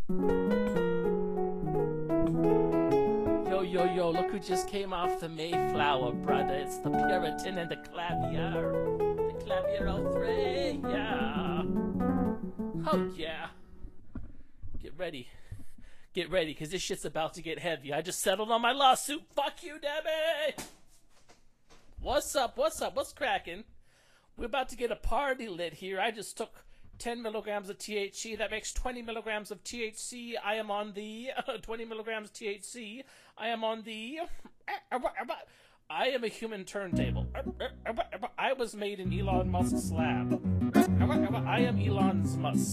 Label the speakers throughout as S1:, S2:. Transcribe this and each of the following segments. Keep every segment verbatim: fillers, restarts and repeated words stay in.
S1: Yo, yo, yo, look who just came off the Mayflower, brother. It's the Puritan and the Clavier. The Clavier oh three, yeah. Oh, yeah. Get ready. Get ready, because this shit's about to get heavy. I just settled on my lawsuit. Fuck you, Debbie! What's up? What's up? What's cracking? We're about to get a party lit here. I just took ten milligrams of T H C. That makes twenty milligrams of T H C. I am on the uh, twenty milligrams T H C. I am on the... I am a human turntable. I was made in Elon Musk's lab. I am Elon's Musk.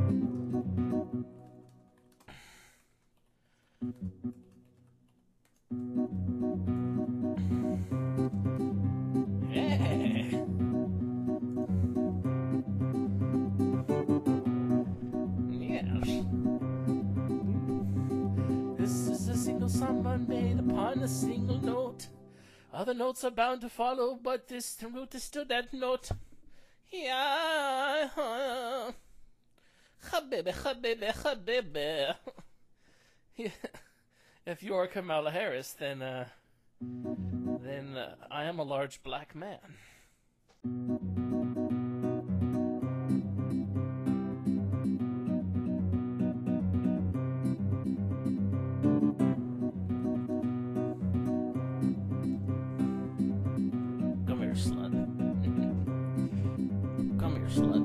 S1: Yeah. This is a single song made upon a single note. Other notes are bound to follow, but this root is still that note. Yeah. Habibi, habibi, habibi. If you're Kamala Harris, then, uh, then uh, I am a large black man. Come here, slut. Come here, slut.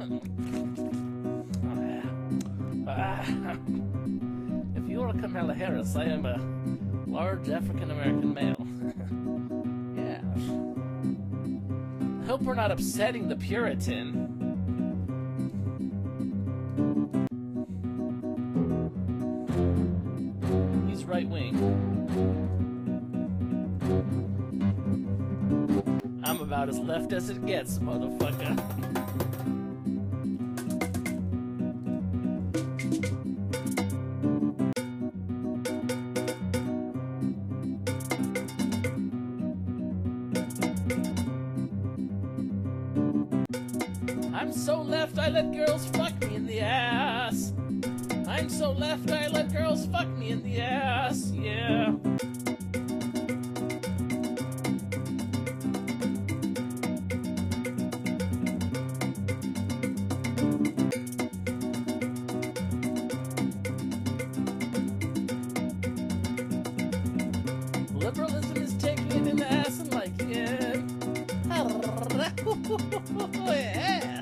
S1: If you're Kamala Harris, I am a large African-American male. Yeah. I hope we're not upsetting the Puritan. He's right-wing. I'm about as left as it gets, motherfucker. I'm so left, I let girls fuck me in the ass. I'm so left, I let girls fuck me in the ass, yeah. Liberalism is taking it in the ass and liking it. Yes.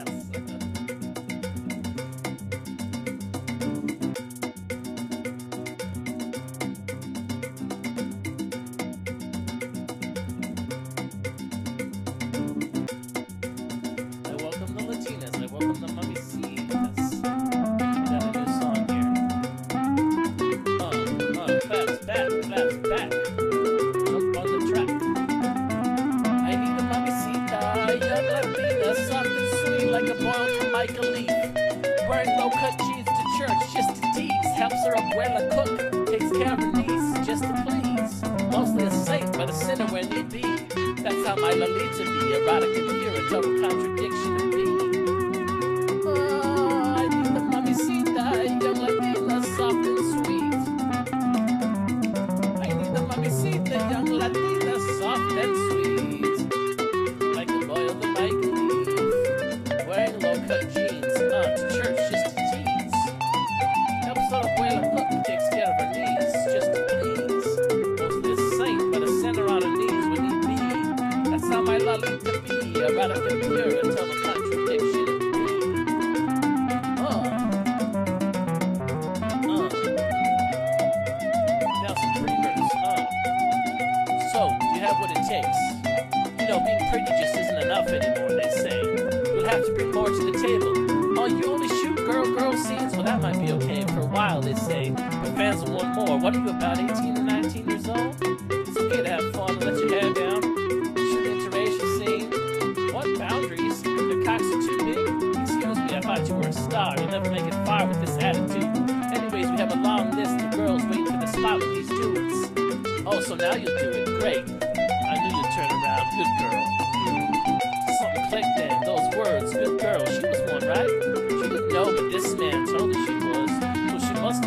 S1: I welcome the Latinas. I welcome the Mummy C's. Got a new song here. Uh, uh, claps back, claps back. Jump on the track. I need a mamacita, young Latina, soft and sweet like a boiled Jamaica leaf. Wearing low-cut jeans to church just to tease. Helps her abuela cook, takes care of her niece just to please. Mostly a saint, but a sinner when need be. That's how my Lolita be, erotic and pure, a total contradiction of me. Oh, I need a mamacita, young Latina, soft and sweet. I need a mamacita, young Latina, soft and sweet. Like a boiled Jamaica leaf. Wearing low-cut jeans, uh, to church just to tease. Helps her abuela cook, takes care of her niece just to please. Mostly a saint, but a sinner on her knees when need be. That's how my Lolita be, erotic and pure, a total contradiction of me. Uh. Uh. Now some pretty verse, uh. So, do you have what it takes? You know, being pretty just isn't enough anymore, they say. You'll have to bring more to the table. Oh, you only shoot girl-girl scenes? Well, that might be okay for a while, they say. But fans will want more. What are you, about eighteen or nineteen years old? It's okay to have fun and let your hair down. Shoot an interracial scene. What boundaries? Your cocks are too big? Excuse me, I thought you were a star. You'll never make it far with this attitude. Anyways, we have a long list of girls waiting for the spot with these dudes. Oh, so now you'll do it. Great. I knew you'd turn around. Good girl. Hmm. Something clicked then. Those words. Good girl. She was one, right? She didn't know, but this man told her she was. So she must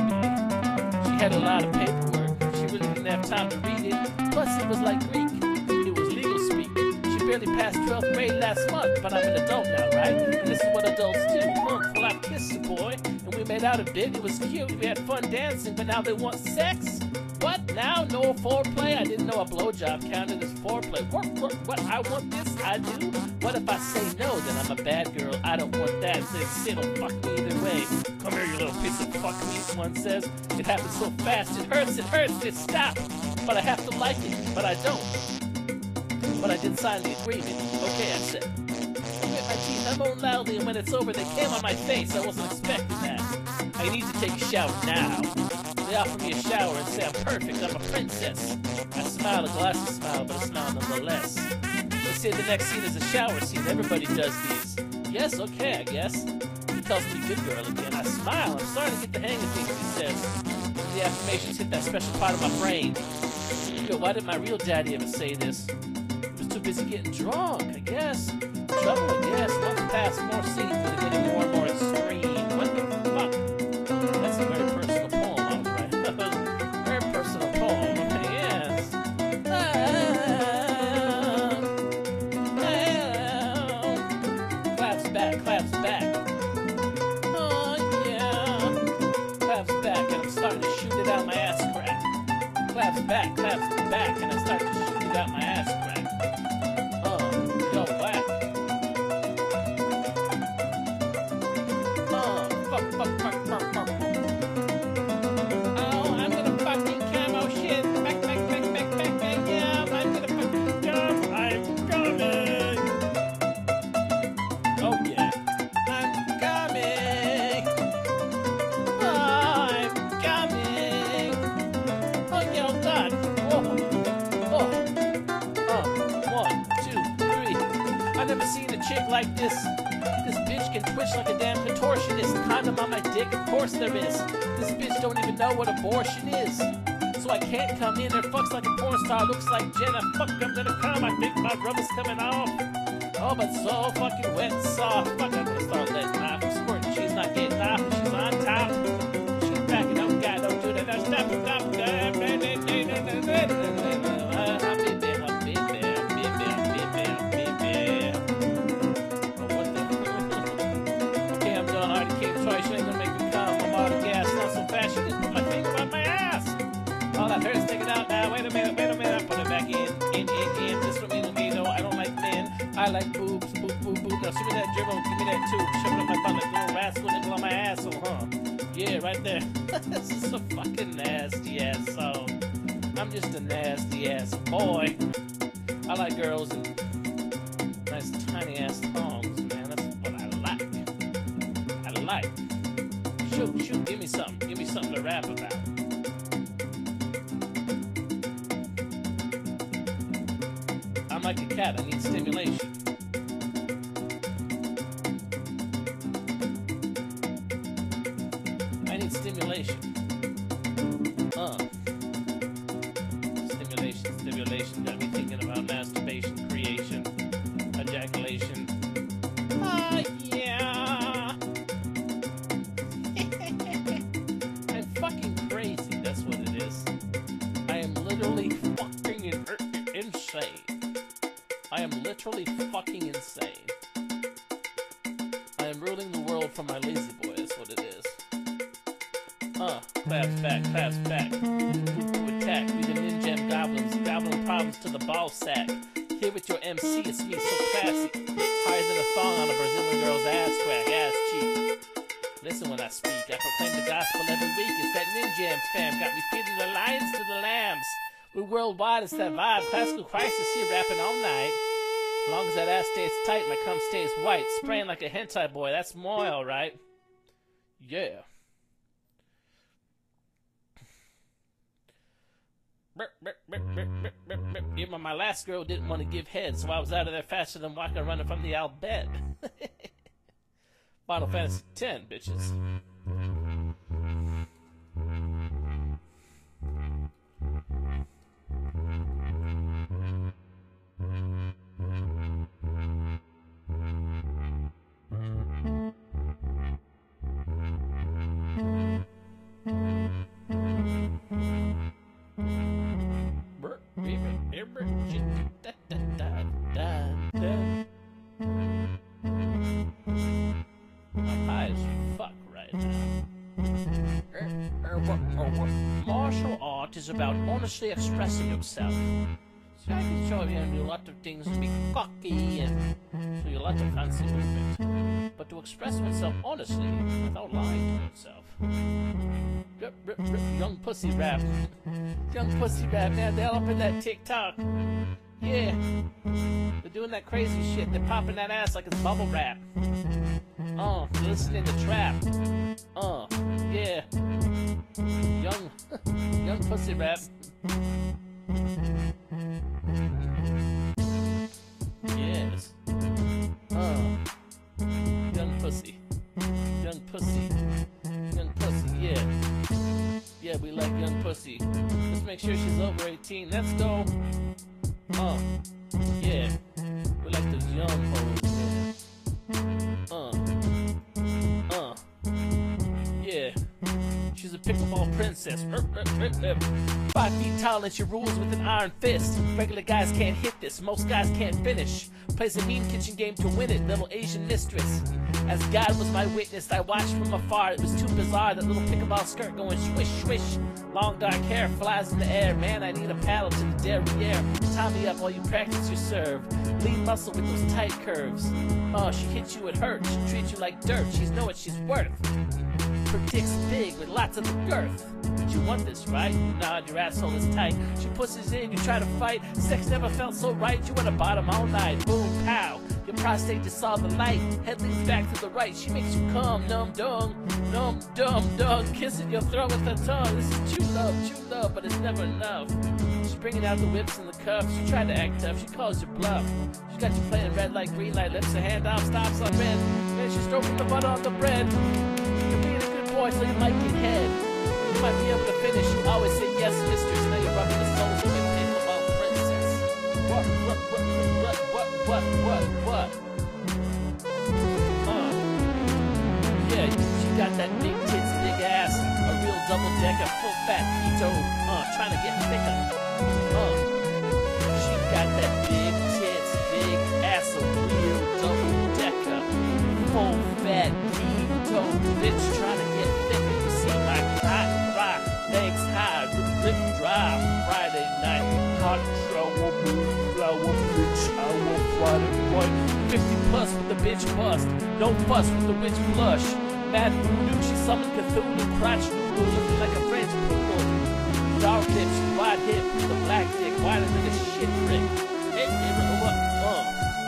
S1: had a lot of paperwork. She really didn't have time to read it. Plus, it was like Greek. It was legal speak. She barely passed twelfth grade last month, but I'm an adult now, right? And this is what adults do. Look, well, I kissed the boy, and we made out a bit. It was cute. We had fun dancing, but now they want sex? What? Now? No foreplay? I didn't know a blowjob counted as foreplay. Work, work, what? I want this? I do? What if I say no? Then I'm a bad girl. I don't want that. Say, sit or fuck me either way. Come here, you little piece of fuck meat, one says. It happens so fast. It hurts, it hurts, it stops. But I have to like it, but I don't. But I did sign the agreement. Okay, I said. Grit my teeth, I moan loudly, and when it's over, they came on my face. I wasn't expecting that. I need to take a shower now. They offer me a shower and say I'm perfect, I'm a princess. I smile, a glassy smile, but a smile nonetheless. They say the next scene is a shower scene, everybody does these. Yes, okay, I guess. He tells me good girl again. I smile, I'm starting to get the hang of things, he says. And the affirmations hit that special part of my brain. Yo, why didn't my real daddy ever say this? He was too busy getting drunk, I guess. Trouble, I guess. Months past, more scenes, but they're getting more and more extreme. What the fuck? That's a very personal poem, I was right. Very personal poem, yes. Ah, ah, claps back, claps back. Oh, yeah. Claps back, and I'm starting to shoot it out my ass crack. Claps back, claps back, and I start to shoot it out my ass crack. Oh, yo, whack. Oh, fuck, fuck, fuck, fuck, fuck. Oh, I'm gonna fucking camo shit. Back, back, back, back, back, back, yeah. I'm gonna fucking come. I'm coming. Oh, yeah. I'm coming. I'm coming. Oh, yo, God. Oh, oh, oh, one, two, three. I've never seen a chick like this. This bitch can twitch like a damn contortionist. Condom on my dick, of course there is. This bitch don't even know what abortion is. So I can't come in there, fucks like a porn star, looks like Jenna. Fuck, I'm gonna come, I think my rub is coming off. Oh, but so fucking wet and soft. Fuck, I'm gonna start letting off. I'm squirting, she's not getting off, and she's on top. She's backing up, God, don't do that. Now stop, stop, stop. Wait a minute, wait a minute, I put it back in, in, in, in. This for me, me, no, I don't like men. I like boobs, boob, boob, boob. Now, show me that dribble, give me that too. Shove it up my butt like little rascal niggle on my asshole, huh? Yeah, right there. This is a fucking nasty ass song. I'm just a nasty ass boy. I like girls and nice tiny ass thongs, man. That's what I like. I like. Shoot, shoot, give me something. Give me something to rap about. I'm like a cat, I need stimulation. I need stimulation. Uh. Stimulation, stimulation. Got me thinking about masturbation, creation, ejaculation. Ah, yeah. I'm fucking crazy, that's what it is. I am literally fucking in insane. I am literally fucking insane. I am ruling the world from my lazy boy, that's what it is. Uh, claps back, claps back. To attack, we the ninja goblins, goblin problems to the ball sack. Here with your M C, it's me, so classy. Higher than a thong on a Brazilian girl's ass crack, ass cheek. Listen when I speak, I proclaim the gospel every week. It's that ninja fam, got me feeding the lions to the lambs. We're worldwide, it's that vibe, classical crisis here rapping all night. As long as that ass stays tight, my cum stays white. Spraying like a hentai boy, that's more alright. Yeah. Even my last girl didn't want to give head, so I was out of there faster than walking running from the out bed. Final Fantasy ten, bitches. Mm-hmm. art is about honestly expressing yourself. See, I can show you and do a lot of things and be cocky and do a lot of fancy movement. But to express oneself honestly without lying to oneself. Rip, rip, rip, young pussy rap. Young pussy rap, man, they're up in that TikTok. Yeah. They're doing that crazy shit. They're popping that ass like it's bubble wrap. Uh, listening to trap. Uh, yeah. Young, young pussy rap. Yes. Uh, young pussy. Young pussy. Young pussy, yeah. Yeah, we like young pussy. Let's make sure she's over eighteen. Let's go. Uh, yeah. We like those young hoes, yeah. Uh, uh, yeah. She's a pickleball princess. Er, er, er, er. Five feet tall and she rules with an iron fist. Regular guys can't hit this, most guys can't finish. Plays a mean kitchen game to win it, little Asian mistress. As God was my witness, I watched from afar. It was too bizarre, that little pickleball skirt going swish, swish. Long dark hair flies in the air. Man, I need a paddle to the derriere. Tie me up while you practice your serve. Lean muscle with those tight curves. Oh, she hits you, it hurts. She treats you like dirt. She's know what she's worth. Her dick's big with lots of the girth. But you want this, right? You nod, your asshole is tight. She pushes in, you try to fight. Sex never felt so right. You want to bottom all night. Boom, pow. Your prostate just saw the light. Head leans back to the right. She makes you come, numb, dung, numb, dumb, dung. Kissing your throat with her tongue. This is true love, true love, but it's never enough. She's bringing out the whips and the cuffs. She tried to act tough. She calls you bluff. She got you playing red light, green light. Lifts her hand off, stops on red. Then she's stroking the butter on the bread. You're being a good boy, so you might get head. You might be able to finish. You always say yes, mistress. Now you're rubbing the soles of your pickleball princess. What, what, what, what, what, what, what, what? Uh. Yeah, she got that big tits, big ass. A real double decker, full fat keto. Uh, trying to get thicker. Uh. She got that big tits, big ass. A real double decker. Full fat keto. Bitch trying to get thicker. You see my hot rock. Legs high, rip dry. Friday night. Hot shower, blue flower, bitch. I will Friday boy. fifty plus with the bitch bust. No fuss with the witch blush. Mad voodoo, she summoned Cthulhu. Crotch noodle, looking like a French poodle. Dark lips, wide hip, with a black dick, wider than a shit brick. Hey, hey, what? Uh.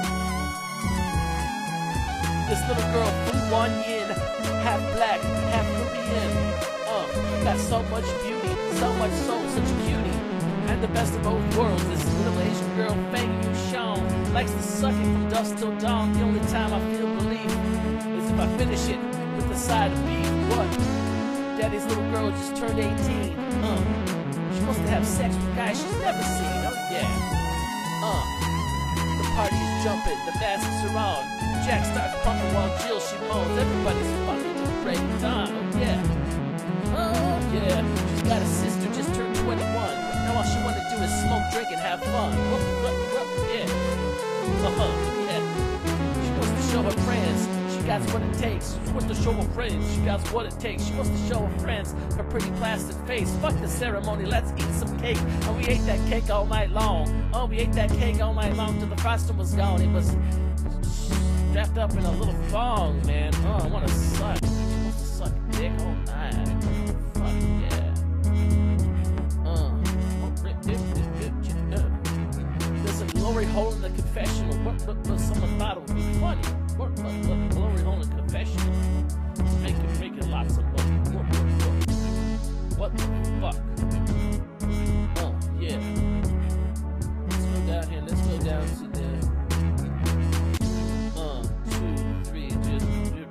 S1: This little girl flew one in, half black, half Korean. Uh, got so much beauty, so much soul, such a cutie. And the best of both worlds, this little Asian girl, Fang Yu Shang, likes to suck it from dusk till dawn. The only time I feel relief is if I finish it with the side of beef. What? Daddy's little girl just turned eighteen. Uh, she wants to have sex with guys she's never seen. Oh yeah. Uh, the party is jumping, the masks are on. Jack starts pumping while Jill she moans. Everybody's fucking to break dawn. Oh yeah. Oh yeah. She's got a sister just turned twenty-one. Now all she wanna do is smoke, drink, and have fun. Whoop, whoop, whoop, yeah. Uh-huh, yeah. She wants to show her friends she got what it takes. She wants to show her friends she got what it takes. She wants to show her friends her pretty plastic face. Fuck the ceremony, let's eat some cake. And we ate that cake all night long. Oh, we ate that cake all night long till the frosting was gone. It was wrapped up in a little thong, man. Oh, I wanna suck. She wants to suck dick all night. Fuck yeah. There's a glory hole in the confessional. What, what, what, someone thought it would be funny. What, what, what, glory hole in the confessional. Make it, make it lots of money. What, what, what? What the fuck? Oh, yeah. Let's go down here. Let's go down to the uh, two, three, just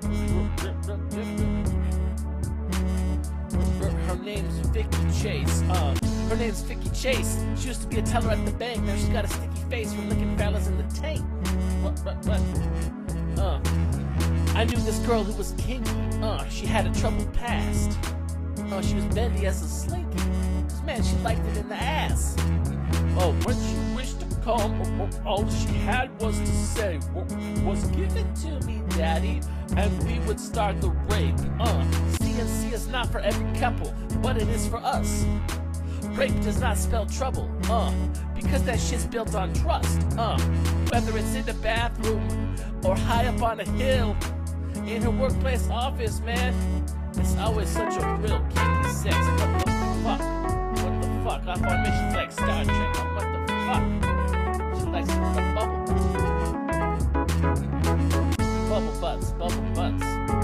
S1: her name's Vicky Chase. Uh, her name's Vicky Chase. She used to be a teller at the bank. Now she's got a sticky face from licking fellas in the tank. What, what, what? Uh, I knew this girl who was kinky. Uh, she had a troubled past. Uh, she was bendy as a slinky. Cause man, she liked it in the ass. Oh, when she wished to come, oh, oh, all she had was to say, oh, was give it to me, daddy, and we would start the rape. Uh, C N C is not for every couple, but it is for us. Rape does not spell trouble, uh, because that shit's built on trust, uh. Whether it's in the bathroom or high up on a hill, in her workplace office, man, it's always such a real kinky sex. What the fuck? What the fuck? Off on mission like Star Trek. What the fuck? She likes the bubble butts. Bubble butts, bubble butts.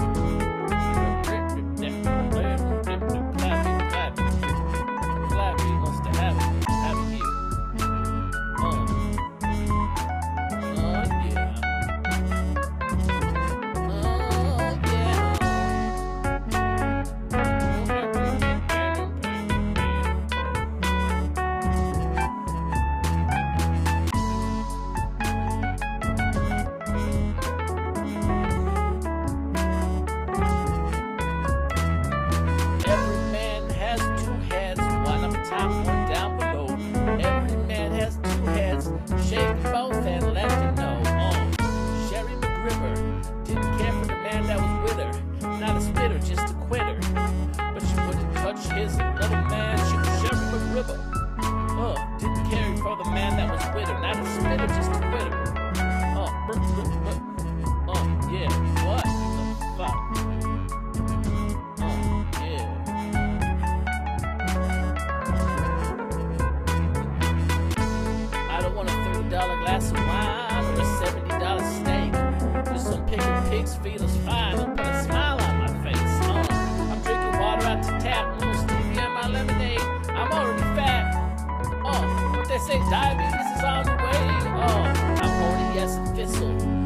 S1: Shake both and let him know. Oh, Sherry McGriver didn't care for the man that was with her. Not a spitter, just a quitter. But she wouldn't touch his little man. She was Sherry McGriver. Oh, didn't care for the man that was with her. Not a spitter, just a quitter. Oh, brr, brr, brr. Oh, yeah. What the fuck? Oh, yeah. I don't want a thirty dollar glass of wine or a seventy dollar steak. Just some pickled pig's feet is fine. I'll put a smile on my face. Uh, I'm drinking water out the tap, no stevia in my lemonade. I'm already fat. Oh, but they say diabetes is on the way. Oh, I'm horny as a thistle.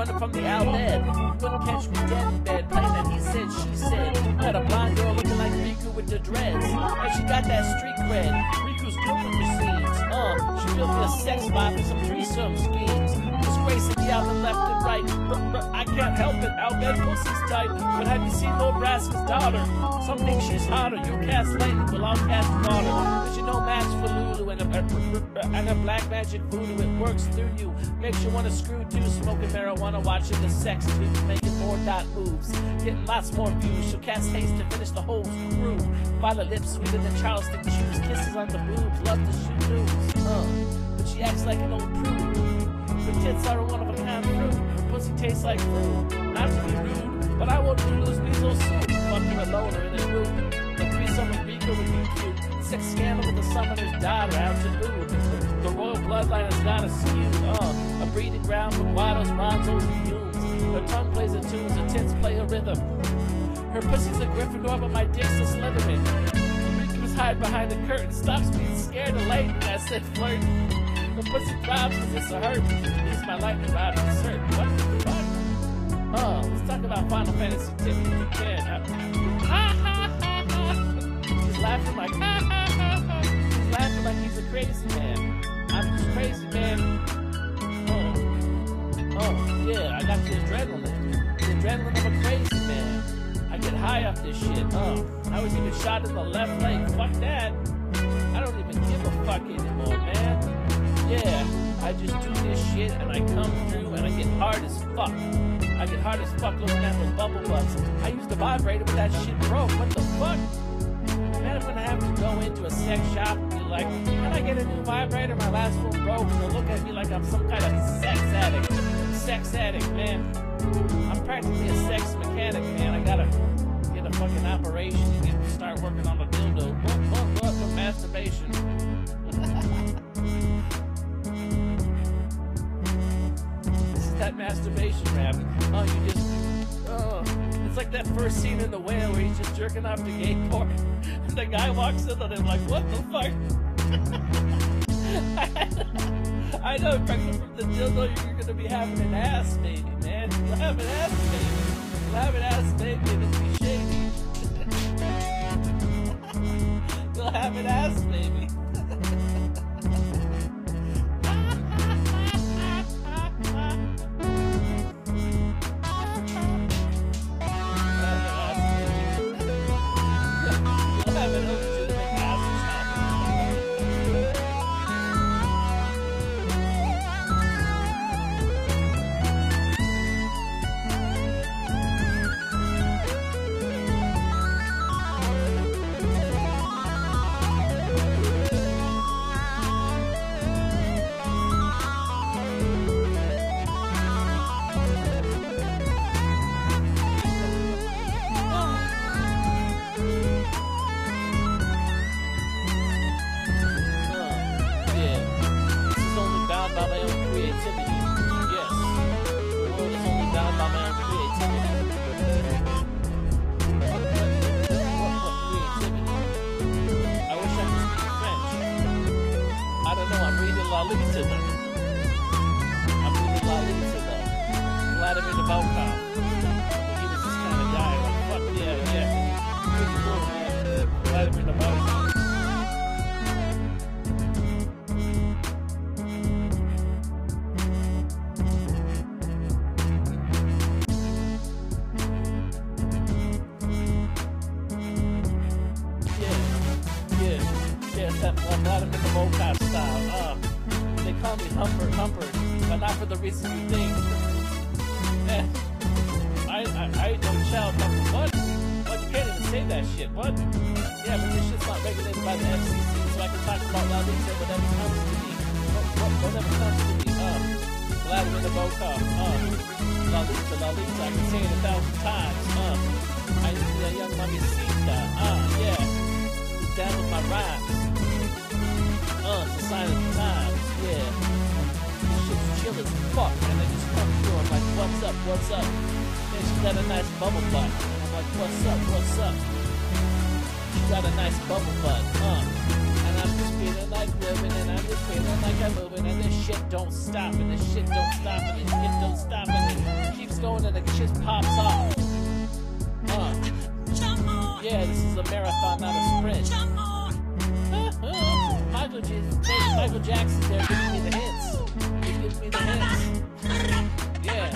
S1: running from the out bed. Couldn't catch me dead in bed, playing that he said, she said. Got a blonde girl looking like Riku with the dreads. And she got that street cred. Riku's grooming machines. Uh, she built me a sex spot with some threesome schemes. Disgracing me out and left and right. But, but I can't help it, Al bed pussy's tight. But have you seen Lil Braska's daughter? Some think she's hotter. You cast lightning, well I'll cast water. Cause you know match for Lulu and a, and a black magic voodoo. It works through you. Makes you wanna screw too. Smoking marijuana, watching the sex tweets, making more dot moves. Getting lots more views. She'll cast haste to finish the whole crew. Violet lips sweeter than Charleston chews. Kisses on the boobs, love to shoot news. Uh, but she acts like an old prude. Her tits are a one-of-a-kind fruit. Her pussy tastes like fruit. Not to be rude, but I won't lose measles soup. Fucking a loner in a room. The threesome with Rika would be cute. Sex scandal with the summoner's daughter out to do. The royal bloodline has got a skew. Uh, a breeding ground for Guados, Ronzos, and Dooms. Her tongue plays a tune, her tits play a rhythm. Her pussy's a Gryffindor, but my dick's a Slytherin. Rika's hide behind the curtain, stops being scared of lightning. I said flirt. The pussy throbs cause it's a hurt. Needs my lightning rod to insert. What the fuck? Oh, let's talk about Final Fantasy X if you can. Uh, ha ha ha ha! He's laughing like ha ha ha ha! He's laughing like he's a crazy man. I'm just crazy, man. Oh, oh, yeah, I got the adrenaline. The adrenaline of a crazy man. I get high off this shit. Oh, I was even shot in the left leg. Fuck that. I don't even give a fuck anymore, man. Yeah, I just do this shit and I come through and I get hard as fuck. I get hard as fuck looking at those bubble butts. I used a vibrator, but that shit broke. What the fuck? Man, I'm gonna have to go into a sex shop and be like, can I get a new vibrator? My last one broke. And they'll look at me like I'm some kind of sex addict. Sex addict, man. I'm practically a sex mechanic, man. I gotta get a fucking operation and get, start working on a dildo. What, what, what, for masturbation? That masturbation rap. Oh, you just, oh, it's like that first scene in The Whale where he's just jerking off to gay porn. And the guy walks in on him like, what the fuck? I know, pregnant from the dildo, you're gonna be having an ass baby, man. You'll have an ass baby. You'll have an ass baby and it'll be shady. You'll have an ass baby. Lolita though. I'm reading Lolita though. Vladimir Nabokov. He was this kind of guy. Like, fuck yeah, yeah. Pretty cool, man. Vladimir Nabokov. Yeah, yeah, yeah. It's that Vladimir Nabokov style. Uh, They call me Humpert Humpert, but not for the reason you think. Eh, I, I, I ain't no child number. What? What? You can't even say that shit. What? Yeah, but this shit's not regulated by the F C C, so I can talk about Lolita whatever comes to me. What, what, whatever comes to me. Uh, Vladimir Nabokov. Uh, Lolita, Lolita. I can say it a thousand times. Uh, I used to be a young mamacita. Uh, yeah. Down with my rhymes. Uh, it's a sign of the times. Yeah, this shit's chill as fuck, and I just come through. I'm like, what's up, what's up? And she got a nice bubble butt. I'm like, what's up, what's up? She got a nice bubble butt, uh. And I'm just being a nice like moving and I'm just feeling like I'm moving and this shit don't stop and this shit don't stop and this shit don't stop and it keeps going and it just pops off. Uh. Yeah, this is a marathon, not a sprint. Michael, J- Michael Jackson's there giving me the hints. He gives me the hints. Yeah.